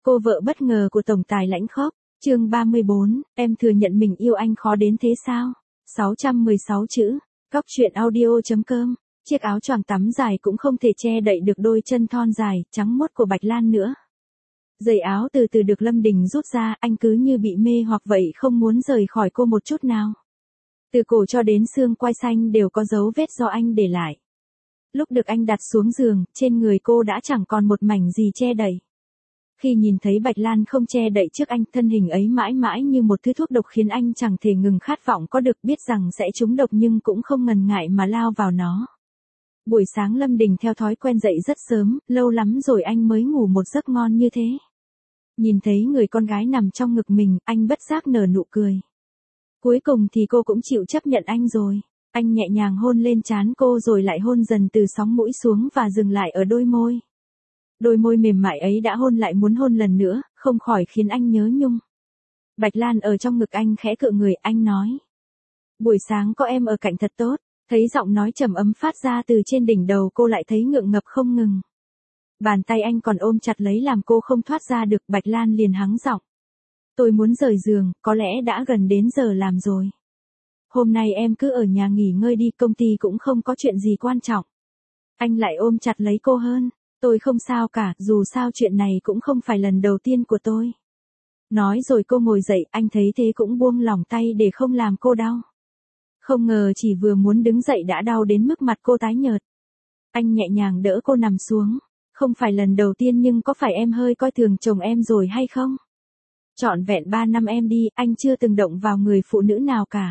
Cô vợ bất ngờ của tổng tài lãnh khốc. Chương 34, em thừa nhận mình yêu anh khó đến thế sao? 616 chữ. Cóc truyện audio.com. Chiếc áo choàng tắm dài cũng không thể che đậy được đôi chân thon dài, trắng muốt của Bạch Lan nữa. Giày áo từ từ được Lâm Đình rút ra, anh cứ như bị mê hoặc vậy, không muốn rời khỏi cô một chút nào. Từ cổ cho đến xương quai xanh đều có dấu vết do anh để lại. Lúc được anh đặt xuống giường, trên người cô đã chẳng còn một mảnh gì che đậy. Khi nhìn thấy Bạch Lan không che đậy trước anh, thân hình ấy mãi mãi như một thứ thuốc độc khiến anh chẳng thể ngừng khát vọng có được, biết rằng sẽ trúng độc nhưng cũng không ngần ngại mà lao vào nó. Buổi sáng Lâm Đình theo thói quen dậy rất sớm, lâu lắm rồi anh mới ngủ một giấc ngon như thế. Nhìn thấy người con gái nằm trong ngực mình, anh bất giác nở nụ cười. Cuối cùng thì cô cũng chịu chấp nhận anh rồi. Anh nhẹ nhàng hôn lên trán cô rồi lại hôn dần từ sóng mũi xuống và dừng lại ở đôi môi. Đôi môi mềm mại ấy đã hôn lại muốn hôn lần nữa, không khỏi khiến anh nhớ nhung. Bạch Lan ở trong ngực anh khẽ cựa người, anh nói. Buổi sáng có em ở cạnh thật tốt. Thấy giọng nói trầm ấm phát ra từ trên đỉnh đầu, cô lại thấy ngượng ngập không ngừng. Bàn tay anh còn ôm chặt lấy làm cô không thoát ra được. Bạch Lan liền hắng giọng. Tôi muốn rời giường, có lẽ đã gần đến giờ làm rồi. Hôm nay em cứ ở nhà nghỉ ngơi đi, công ty cũng không có chuyện gì quan trọng. Anh lại ôm chặt lấy cô hơn. Tôi không sao cả, dù sao chuyện này cũng không phải lần đầu tiên của tôi. Nói rồi cô ngồi dậy, anh thấy thế cũng buông lỏng tay để không làm cô đau. Không ngờ chỉ vừa muốn đứng dậy đã đau đến mức mặt cô tái nhợt. Anh nhẹ nhàng đỡ cô nằm xuống. Không phải lần đầu tiên nhưng có phải em hơi coi thường chồng em rồi hay không? Trọn vẹn 3 năm em đi, anh chưa từng động vào người phụ nữ nào cả.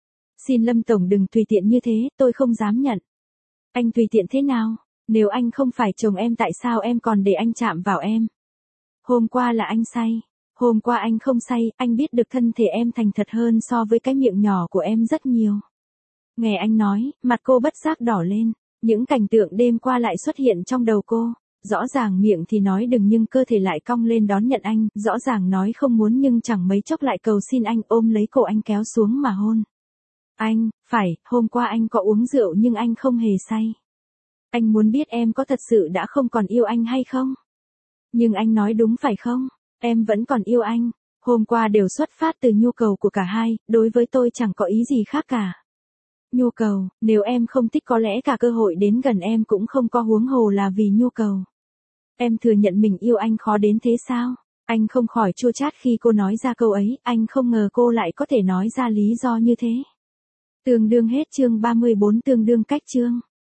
Xin Lâm Tổng đừng tùy tiện như thế, tôi không dám nhận. Anh tùy tiện thế nào? Nếu anh không phải chồng em tại sao em còn để anh chạm vào em? Hôm qua là anh say. Hôm qua anh không say, anh biết được thân thể em thành thật hơn so với cái miệng nhỏ của em rất nhiều. Nghe anh nói, mặt cô bất giác đỏ lên. Những cảnh tượng đêm qua lại xuất hiện trong đầu cô. Rõ ràng miệng thì nói đừng nhưng cơ thể lại cong lên đón nhận anh. Rõ ràng nói không muốn nhưng chẳng mấy chốc lại cầu xin anh, ôm lấy cổ anh kéo xuống mà hôn. Anh, phải, hôm qua anh có uống rượu nhưng anh không hề say. Anh muốn biết em có thật sự đã không còn yêu anh hay không? Nhưng anh nói đúng phải không? Em vẫn còn yêu anh. Hôm qua đều xuất phát từ nhu cầu của cả hai, đối với tôi chẳng có ý gì khác cả. Nhu cầu, nếu em không thích có lẽ cả cơ hội đến gần em cũng không có, huống hồ là vì nhu cầu. Em thừa nhận mình yêu anh khó đến thế sao? Anh không khỏi chua chát khi cô nói ra câu ấy, anh không ngờ cô lại có thể nói ra lý do như thế. Tương đương hết chương 34, tương đương cách chương.